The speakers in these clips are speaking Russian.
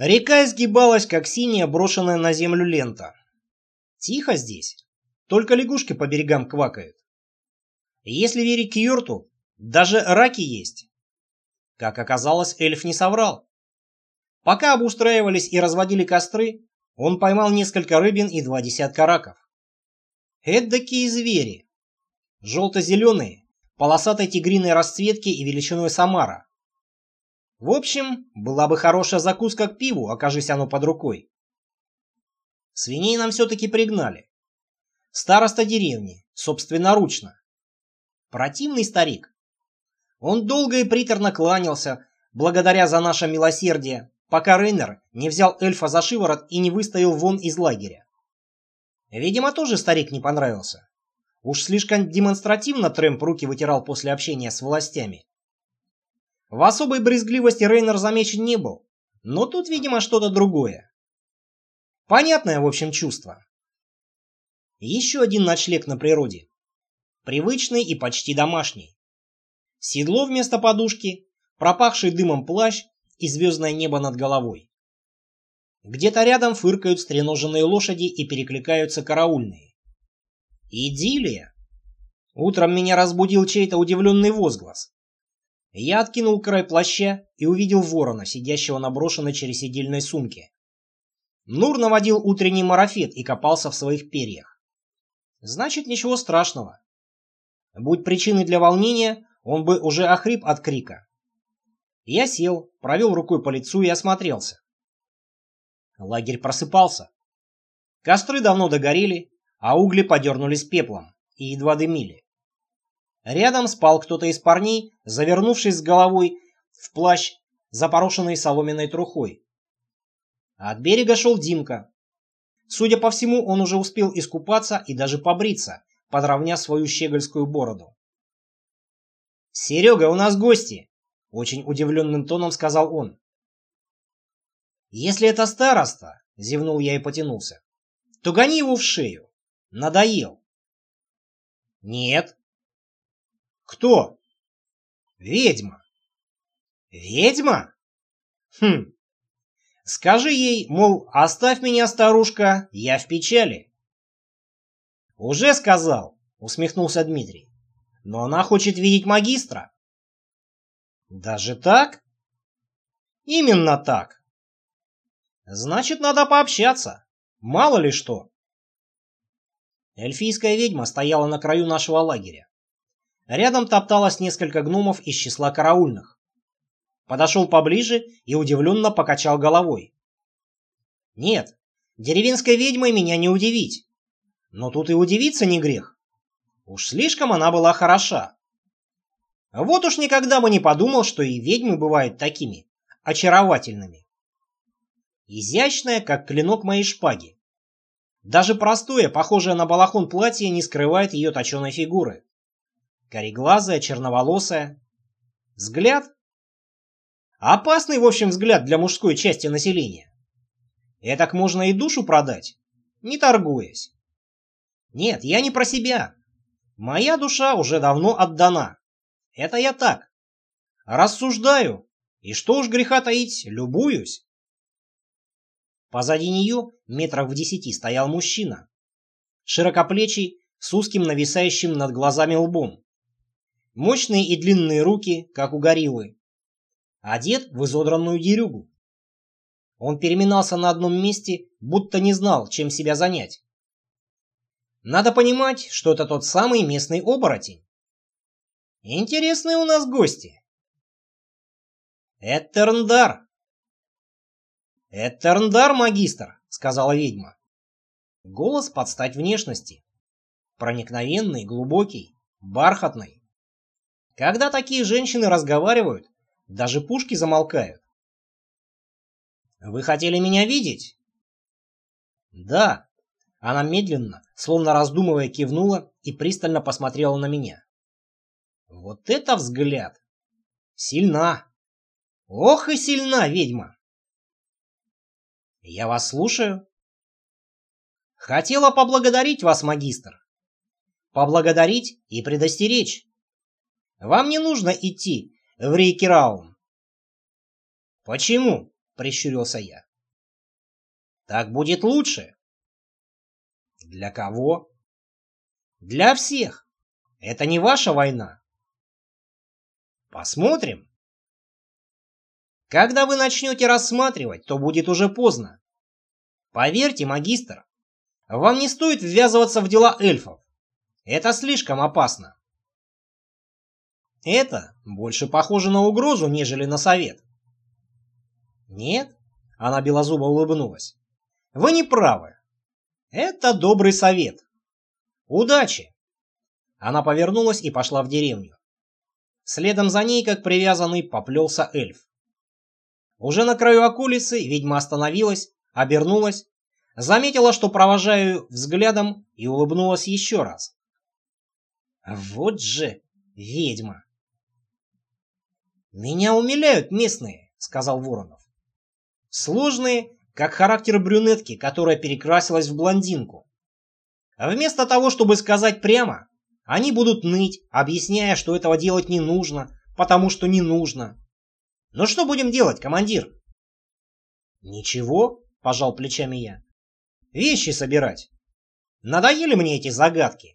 Река изгибалась, как синяя брошенная на землю лента. Тихо здесь. Только лягушки по берегам квакают. Если верить Кьюрту, даже раки есть. Как оказалось, эльф не соврал. Пока обустраивались и разводили костры, он поймал несколько рыбин и 2 десятка раков. Эдакие звери. Желто-зеленые, полосатой тигриной расцветки и величиной Самара. В общем, была бы хорошая закуска к пиву, окажись оно под рукой. Свиней нам все-таки пригнали. Староста деревни, собственноручно. Противный старик. Он долго и приторно кланялся, благодаря за наше милосердие, пока Рейнер не взял эльфа за шиворот и не выставил вон из лагеря. Видимо, тоже старик не понравился. Уж слишком демонстративно Трэмп руки вытирал после общения с властями. В особой брезгливости Рейнер замечен не был, но тут, видимо, что-то другое. Понятное, в общем, чувство. Еще один ночлег на природе. Привычный и почти домашний. Седло вместо подушки, пропахший дымом плащ и звездное небо над головой. Где-то рядом фыркают стреноженные лошади и перекликаются караульные. Идиллия. Утром меня разбудил чей-то удивленный возглас. Я откинул край плаща и увидел ворона, сидящего на брошенной через седельной сумке. Нур наводил утренний марафет и копался в своих перьях. Значит, ничего страшного. Будь причиной для волнения, он бы уже охрип от крика. Я сел, провел рукой по лицу и осмотрелся. Лагерь просыпался. Костры давно догорели, а угли подернулись пеплом и едва дымили. Рядом спал кто-то из парней, завернувшись с головой в плащ, запорошенный соломенной трухой. От берега шел Димка. Судя по всему, он уже успел искупаться и даже побриться, подровняв свою щегольскую бороду. «Серега, у нас гости!» — очень удивленным тоном сказал он. «Если это староста, — зевнул я и потянулся, — то гони его в шею. Надоел». «Нет». «Кто?» «Ведьма». «Ведьма? Хм. Скажи ей, мол, оставь меня, старушка, я в печали». «Уже сказал», — усмехнулся Дмитрий. «Но она хочет видеть магистра». «Даже так?» «Именно так». «Значит, надо пообщаться. Мало ли что». Эльфийская ведьма стояла на краю нашего лагеря. Рядом топталось несколько гномов из числа караульных. Подошел поближе и удивленно покачал головой. «Нет, деревенской ведьмой меня не удивить. Но тут и удивиться не грех. Уж слишком она была хороша. Вот уж никогда бы не подумал, что и ведьмы бывают такими очаровательными. Изящная, как клинок моей шпаги. Даже простое, похожее на балахон платье, не скрывает ее точеной фигуры. Кореглазая, черноволосая. Взгляд? Опасный, в общем, взгляд для мужской части населения. Этак можно и душу продать, не торгуясь. Нет, я не про себя. Моя душа уже давно отдана. Это я так. Рассуждаю, и что уж греха таить, любуюсь. Позади нее, метрах в 10, стоял мужчина. Широкоплечий, с узким нависающим над глазами лбом. Мощные и длинные руки, как у гориллы. Одет в изодранную дерюгу. Он переминался на одном месте, будто не знал, чем себя занять. Надо понимать, что это тот самый местный оборотень. Интересные у нас гости. Этерндар. Этерндар, магистр, сказала ведьма. Голос под стать внешности. Проникновенный, глубокий, бархатный. Когда такие женщины разговаривают, даже пушки замолкают. Вы хотели меня видеть? Да. Она медленно, словно раздумывая, кивнула и пристально посмотрела на меня. Вот это взгляд! Сильна! Ох и сильна ведьма! Я вас слушаю. Хотела поблагодарить вас, магистр. Поблагодарить и предостеречь. Вам не нужно идти в Рейкераун. Почему? Прищурился я. Так будет лучше. Для кого? Для всех. Это не ваша война. Посмотрим. Когда вы начнете рассматривать, то будет уже поздно. Поверьте, магистр, вам не стоит ввязываться в дела эльфов. Это слишком опасно. Это больше похоже на угрозу, нежели на совет. Нет? Она белозубо улыбнулась. Вы не правы. Это добрый совет. Удачи. Она повернулась и пошла в деревню. Следом за ней, как привязанный, поплелся эльф. Уже на краю околицы ведьма остановилась, обернулась, заметила, что провожаю взглядом, и улыбнулась еще раз. Вот же ведьма. «Меня умиляют местные», — сказал Воронов. «Сложные, как характер брюнетки, которая перекрасилась в блондинку. А вместо того, чтобы сказать прямо, они будут ныть, объясняя, что этого делать не нужно, потому что не нужно. Ну что будем делать, командир?» «Ничего», — пожал плечами я. «Вещи собирать. Надоели мне эти загадки».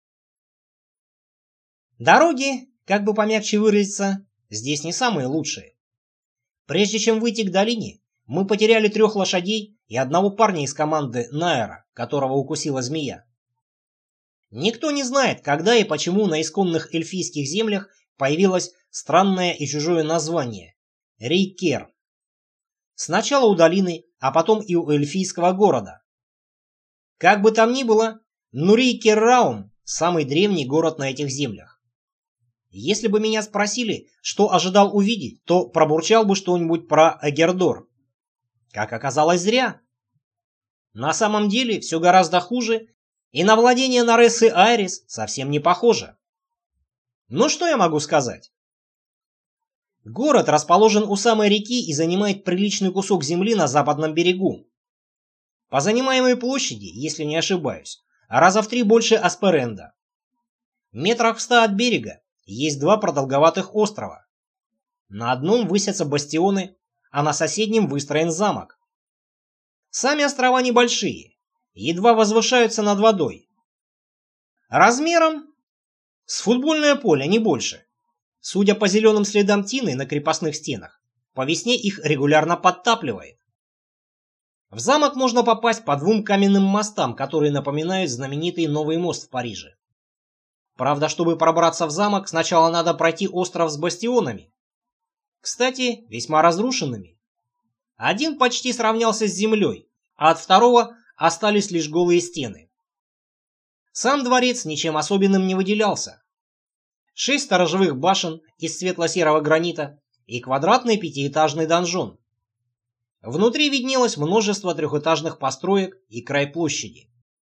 Дороги, как бы помягче выразиться, здесь не самые лучшие. Прежде чем выйти к долине, мы потеряли 3 лошадей и одного парня из команды Найера, которого укусила змея. Никто не знает, когда и почему на исконных эльфийских землях появилось странное и чужое название – Рейкер. Сначала у долины, а потом и у эльфийского города. Как бы там ни было, но Рейкер-Раум – самый древний город на этих землях. Если бы меня спросили, что ожидал увидеть, то пробурчал бы что-нибудь про Эгердор. Как оказалось, зря. На самом деле все гораздо хуже, и на владение Нарессы Айрис совсем не похоже. Ну что я могу сказать? Город расположен у самой реки и занимает приличный кусок земли на западном берегу. По занимаемой площади, если не ошибаюсь, раза в 3 больше Асперенда. Метрах в 100 от берега есть 2 продолговатых острова. На одном высятся бастионы, а на соседнем выстроен замок. Сами острова небольшие, едва возвышаются над водой. Размером с футбольное поле, не больше. Судя по зеленым следам тины на крепостных стенах, по весне их регулярно подтапливает. В замок можно попасть по 2 каменным мостам, которые напоминают знаменитый Новый мост в Париже. Правда, чтобы пробраться в замок, сначала надо пройти остров с бастионами. Кстати, весьма разрушенными. Один почти сравнялся с землей, а от второго остались лишь голые стены. Сам дворец ничем особенным не выделялся. 6 сторожевых башен из светло-серого гранита и квадратный 5-этажный донжон. Внутри виднелось множество 3-этажных построек и край площади.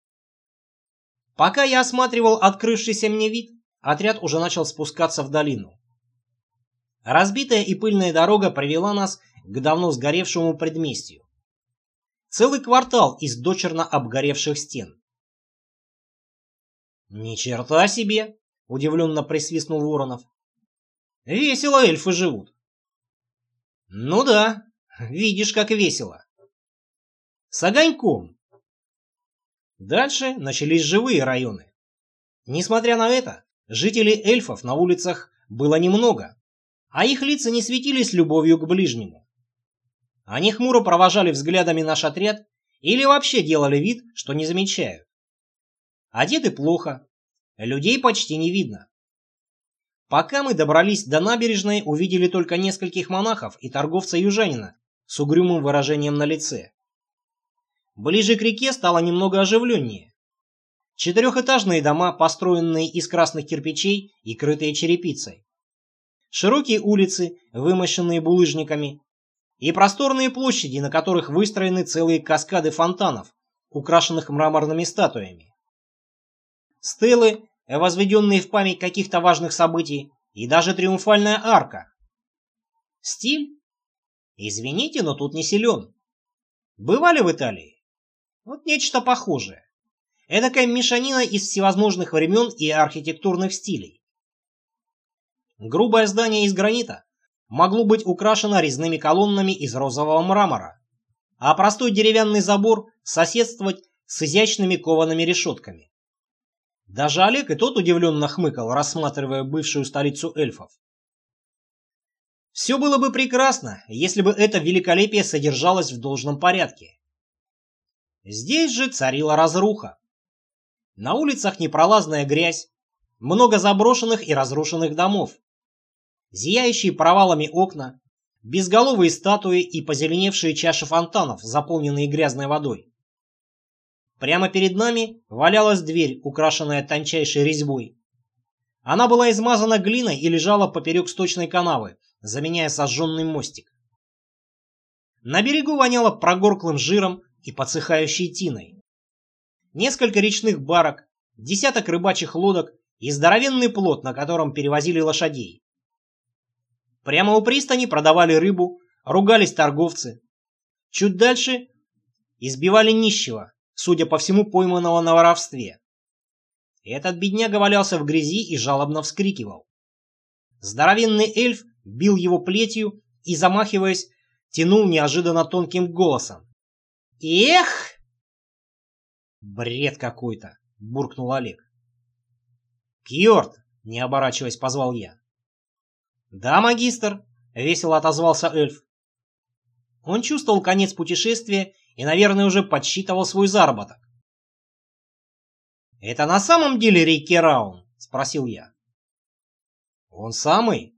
Пока я осматривал открывшийся мне вид, отряд уже начал спускаться в долину. Разбитая и пыльная дорога привела нас к давно сгоревшему предместью. Целый квартал из дочерно обгоревших стен. «Ни черта себе!» — удивленно присвистнул Воронов. «Весело эльфы живут». «Ну да, видишь, как весело. С огоньком». Дальше начались живые районы. Несмотря на это, жителей эльфов на улицах было немного, а их лица не светились любовью к ближнему. Они хмуро провожали взглядами наш отряд или вообще делали вид, что не замечают. Одеты плохо, людей почти не видно. Пока мы добрались до набережной, увидели только нескольких монахов и торговца-южанина с угрюмым выражением на лице. Ближе к реке стало немного оживленнее. 4-этажные дома, построенные из красных кирпичей и крытые черепицей. Широкие улицы, вымощенные булыжниками. И просторные площади, на которых выстроены целые каскады фонтанов, украшенных мраморными статуями. Стелы, возведенные в память каких-то важных событий, и даже триумфальная арка. Стиль? Извините, но тут не силен. Бывали в Италии? Вот нечто похожее. Эдакая мешанина из всевозможных времен и архитектурных стилей. Грубое здание из гранита могло быть украшено резными колоннами из розового мрамора, а простой деревянный забор соседствовать с изящными коваными решетками. Даже Олег и тот удивленно хмыкал, рассматривая бывшую столицу эльфов. Все было бы прекрасно, если бы это великолепие содержалось в должном порядке. Здесь же царила разруха. На улицах непролазная грязь, много заброшенных и разрушенных домов, зияющие провалами окна, безголовые статуи и позеленевшие чаши фонтанов, заполненные грязной водой. Прямо перед нами валялась дверь, украшенная тончайшей резьбой. Она была измазана глиной и лежала поперек сточной канавы, заменяя сожженный мостик. На берегу воняло прогорклым жиром и подсыхающей тиной. Несколько речных барок, десяток рыбачьих лодок и здоровенный плот, на котором перевозили лошадей. Прямо у пристани продавали рыбу, ругались торговцы. Чуть дальше избивали нищего, судя по всему, пойманного на воровстве. Этот бедняга валялся в грязи и жалобно вскрикивал. Здоровенный эльф бил его плетью и, замахиваясь, тянул неожиданно тонким голосом. «Эх!» «Бред какой-то!» — буркнул Олег. «Кьорт!» — не оборачиваясь, позвал я. «Да, магистр!» — весело отозвался эльф. Он чувствовал конец путешествия и, наверное, уже подсчитывал свой заработок. «Это на самом деле Рикки Раун?» — спросил я. «Он самый?»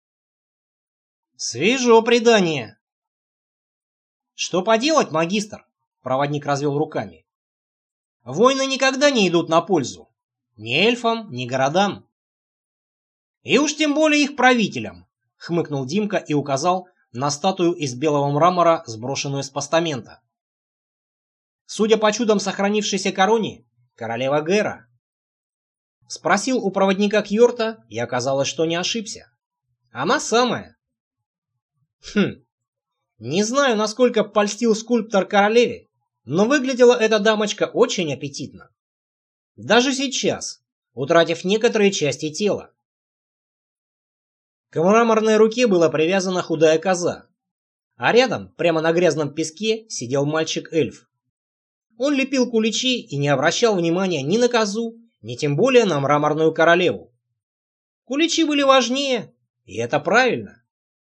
«Свежо предание!» «Что поделать, магистр?» — проводник развел руками. «Войны никогда не идут на пользу. Ни эльфам, ни городам. И уж тем более их правителям», — хмыкнул Димка и указал на статую из белого мрамора, сброшенную с постамента. Судя по чудам сохранившейся короне, королева Гера. Спросил у проводника Кьорта, и оказалось, что не ошибся. Она самая. Не знаю, насколько польстил скульптор королеве, но выглядела эта дамочка очень аппетитно. Даже сейчас, утратив некоторые части тела. К мраморной руке была привязана худая коза, а рядом, прямо на грязном песке, сидел мальчик-эльф. Он лепил куличи и не обращал внимания ни на козу, ни тем более на мраморную королеву. Куличи были важнее, и это правильно.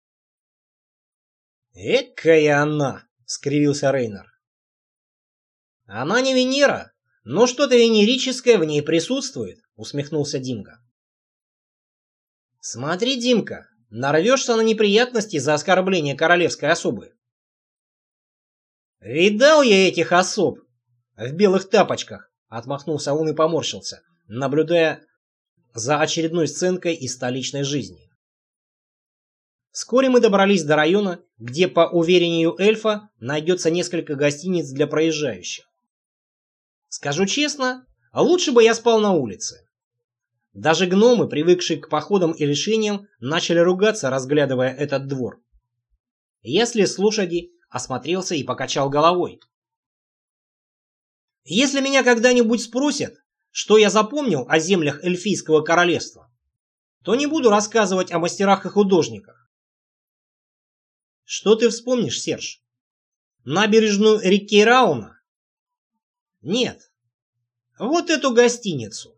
«Экая она!» — скривился Рейнер. «Она не Венера, но что-то венерическое в ней присутствует», — усмехнулся Димка. «Смотри, Димка, нарвешься на неприятности за оскорбление королевской особы». «Видал я этих особ в белых тапочках», — отмахнулся он и поморщился, наблюдая за очередной сценкой из столичной жизни. Вскоре мы добрались до района, где, по уверению эльфа, найдется несколько гостиниц для проезжающих. Скажу честно, лучше бы я спал на улице. Даже гномы, привыкшие к походам и лишениям, начали ругаться, разглядывая этот двор. Я слез с лошади, осмотрелся и покачал головой. Если меня когда-нибудь спросят, что я запомнил о землях эльфийского королевства, то не буду рассказывать о мастерах и художниках. Что ты вспомнишь, Серж? Набережную Рикки Рауна? Нет. Вот эту гостиницу.